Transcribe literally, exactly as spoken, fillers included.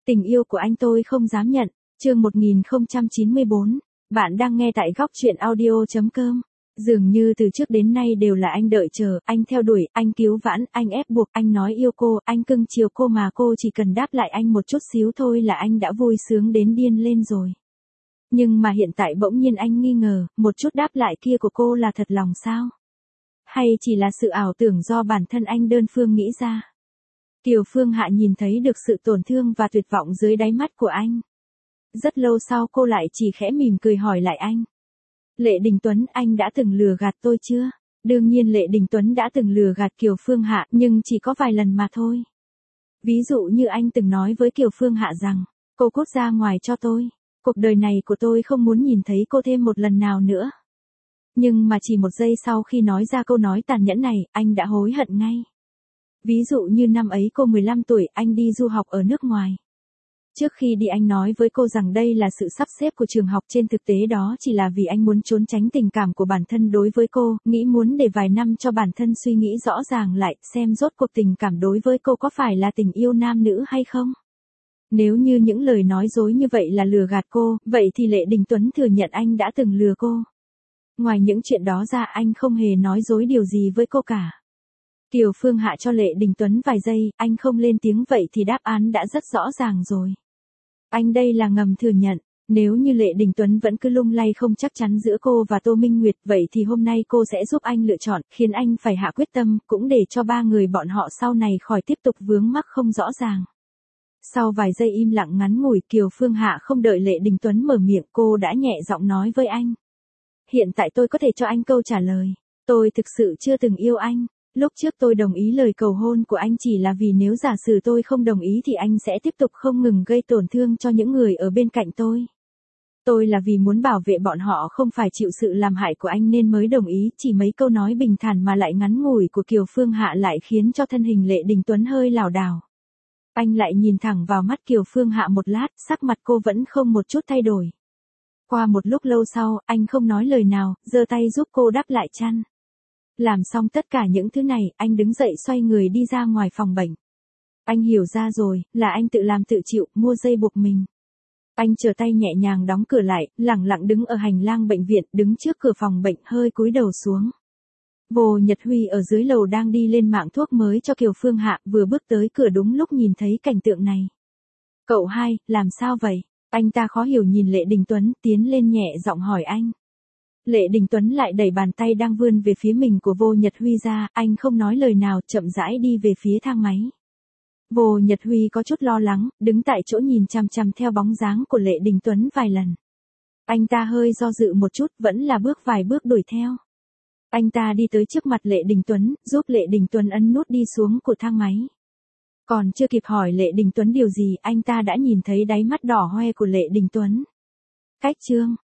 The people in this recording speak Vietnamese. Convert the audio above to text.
Tình yêu của anh tôi không dám nhận. Chương một nghìn không trăm chín mươi bốn. Bạn đang nghe tại góc truyện audio chấm com. Dường như từ trước đến nay đều là anh đợi chờ, anh theo đuổi, anh cứu vãn, anh ép buộc, anh nói yêu cô, anh cưng chiều cô mà cô chỉ cần đáp lại anh một chút xíu thôi là anh đã vui sướng đến điên lên rồi. Nhưng mà hiện tại bỗng nhiên anh nghi ngờ, một chút đáp lại kia của cô là thật lòng sao? Hay chỉ là sự ảo tưởng do bản thân anh đơn phương nghĩ ra? Kiều Phương Hạ nhìn thấy được sự tổn thương và tuyệt vọng dưới đáy mắt của anh. Rất lâu sau cô lại chỉ khẽ mỉm cười hỏi lại anh. Lệ Đình Tuấn, anh đã từng lừa gạt tôi chưa? Đương nhiên Lệ Đình Tuấn đã từng lừa gạt Kiều Phương Hạ, nhưng chỉ có vài lần mà thôi. Ví dụ như anh từng nói với Kiều Phương Hạ rằng, cô cút ra ngoài cho tôi. Cuộc đời này của tôi không muốn nhìn thấy cô thêm một lần nào nữa. Nhưng mà chỉ một giây sau khi nói ra câu nói tàn nhẫn này, anh đã hối hận ngay. Ví dụ như năm ấy cô mười lăm tuổi, anh đi du học ở nước ngoài. Trước khi đi anh nói với cô rằng đây là sự sắp xếp của trường học, trên thực tế đó chỉ là vì anh muốn trốn tránh tình cảm của bản thân đối với cô, nghĩ muốn để vài năm cho bản thân suy nghĩ rõ ràng lại, xem rốt cuộc tình cảm đối với cô có phải là tình yêu nam nữ hay không. Nếu như những lời nói dối như vậy là lừa gạt cô, vậy thì Lệ Đình Tuấn thừa nhận anh đã từng lừa cô. Ngoài những chuyện đó ra anh không hề nói dối điều gì với cô cả. Kiều Phương Hạ cho Lệ Đình Tuấn vài giây, anh không lên tiếng vậy thì đáp án đã rất rõ ràng rồi. Anh đây là ngầm thừa nhận, nếu như Lệ Đình Tuấn vẫn cứ lung lay không chắc chắn giữa cô và Tô Minh Nguyệt, vậy thì hôm nay cô sẽ giúp anh lựa chọn, khiến anh phải hạ quyết tâm, cũng để cho ba người bọn họ sau này khỏi tiếp tục vướng mắc không rõ ràng. Sau vài giây im lặng ngắn ngủi, Kiều Phương Hạ không đợi Lệ Đình Tuấn mở miệng, cô đã nhẹ giọng nói với anh. Hiện tại tôi có thể cho anh câu trả lời. Tôi thực sự chưa từng yêu anh. Lúc trước tôi đồng ý lời cầu hôn của anh chỉ là vì nếu giả sử tôi không đồng ý thì anh sẽ tiếp tục không ngừng gây tổn thương cho những người ở bên cạnh tôi. Tôi là vì muốn bảo vệ bọn họ không phải chịu sự làm hại của anh nên mới đồng ý. Chỉ mấy câu nói bình thản mà lại ngắn ngủi của Kiều Phương Hạ lại khiến cho thân hình Lệ Đình Tuấn hơi lảo đảo. Anh lại nhìn thẳng vào mắt Kiều Phương Hạ một lát, sắc mặt cô vẫn không một chút thay đổi. Qua một lúc lâu sau, anh không nói lời nào, giơ tay giúp cô đắp lại chăn. Làm xong tất cả những thứ này, anh đứng dậy xoay người đi ra ngoài phòng bệnh. Anh hiểu ra rồi, là anh tự làm tự chịu, mua dây buộc mình. Anh trở tay nhẹ nhàng đóng cửa lại, lẳng lặng đứng ở hành lang bệnh viện, đứng trước cửa phòng bệnh hơi cúi đầu xuống. Vô Nhật Huy ở dưới lầu đang đi lên mạng thuốc mới cho Kiều Phương Hạ, vừa bước tới cửa đúng lúc nhìn thấy cảnh tượng này. Cậu hai, làm sao vậy? Anh ta khó hiểu nhìn Lệ Đình Tuấn, tiến lên nhẹ giọng hỏi anh. Lệ Đình Tuấn lại đẩy bàn tay đang vươn về phía mình của Vô Nhật Huy ra, anh không nói lời nào, chậm rãi đi về phía thang máy. Vô Nhật Huy có chút lo lắng, đứng tại chỗ nhìn chằm chằm theo bóng dáng của Lệ Đình Tuấn vài lần. Anh ta hơi do dự một chút, vẫn là bước vài bước đuổi theo. Anh ta đi tới trước mặt Lệ Đình Tuấn, giúp Lệ Đình Tuấn ấn nút đi xuống của thang máy. Còn chưa kịp hỏi Lệ Đình Tuấn điều gì, anh ta đã nhìn thấy đáy mắt đỏ hoe của Lệ Đình Tuấn. Cách chương